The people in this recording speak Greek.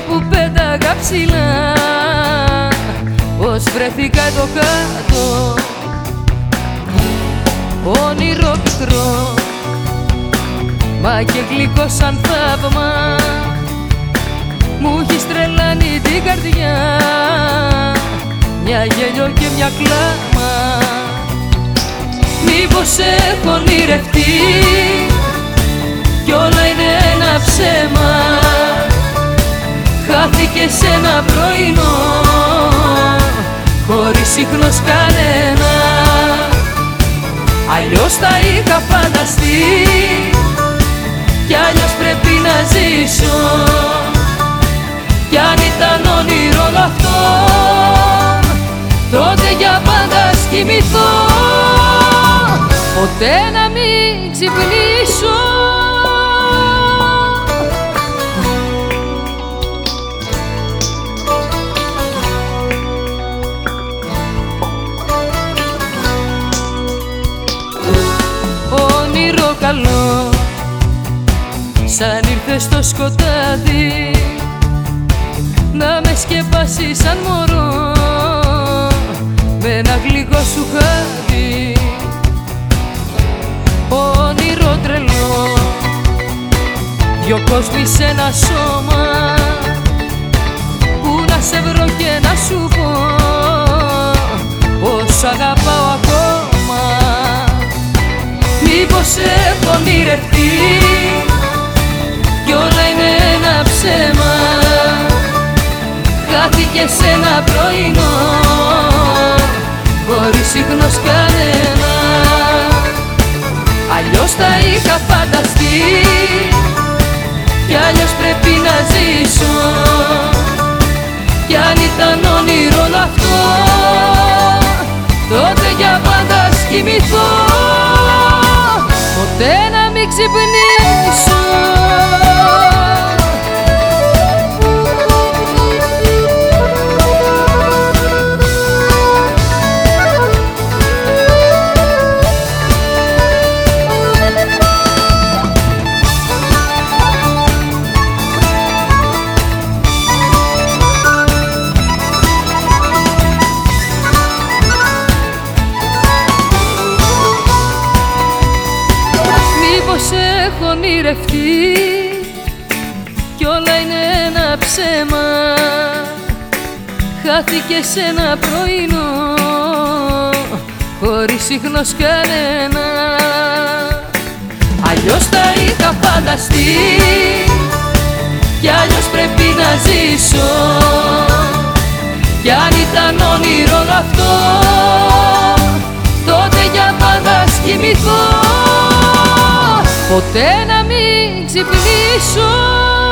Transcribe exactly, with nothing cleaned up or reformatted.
που πέταγα ψηλά, πως βρέθηκα εδώ κάτω. Όνειρο πικρό, μα και γλυκό σαν θαύμα, μου έχεις τρελάνει την καρδιά, μια γέλιο και μια κλάμα. Μήπως έχω ονειρευτεί κι όλα είναι ένα ψέμα, χάθηκε σε ένα πρωινό χωρίς ίχνος κανένα. Αλλιώς τα είχα φανταστεί κι αλλιώς πρέπει να ζήσω, κι αν ήταν όνειρο όλο αυτό, τότε για πάντα ας κοιμηθώ, ποτέ να μην ξυπνήσω. Όνειρο καλό, σαν ήρθε στο σκοτάδι, να με σκεπάσει σαν μωρό με ένα γλυκό σου χάδι. Όνειρο τρελό, δυο κόσμοι σε ένα σώμα, που να σε βρω και να σου πω πως αγαπάω ακόμα. Μήπως έχω ονειρευτεί κι όλα είναι ένα ψέμα, χάθηκε σε ένα πρωινό χωρίς ίχνος κανένα. Αλλιώς τα είχα φανταστεί κι αλλιώς πρέπει να ζήσω, κι αν ήταν όνειρο όλο αυτό, τότε για πάντα ας κοιμηθώ, ποτέ να μην ξυπνήσω. Μήπως έχω ονειρευτεί κι όλα είναι ένα ψέμα, χάθηκε σε ένα πρωινό χωρίς ίχνος κανένα. Αλλιώς τα είχα φανταστεί κι αλλιώς πρέπει να ζήσω, κι αν ήταν όνειρο όλο αυτό, τότε για πάντα ας κοιμηθώ, ποτέ να μην ξυπνήσω.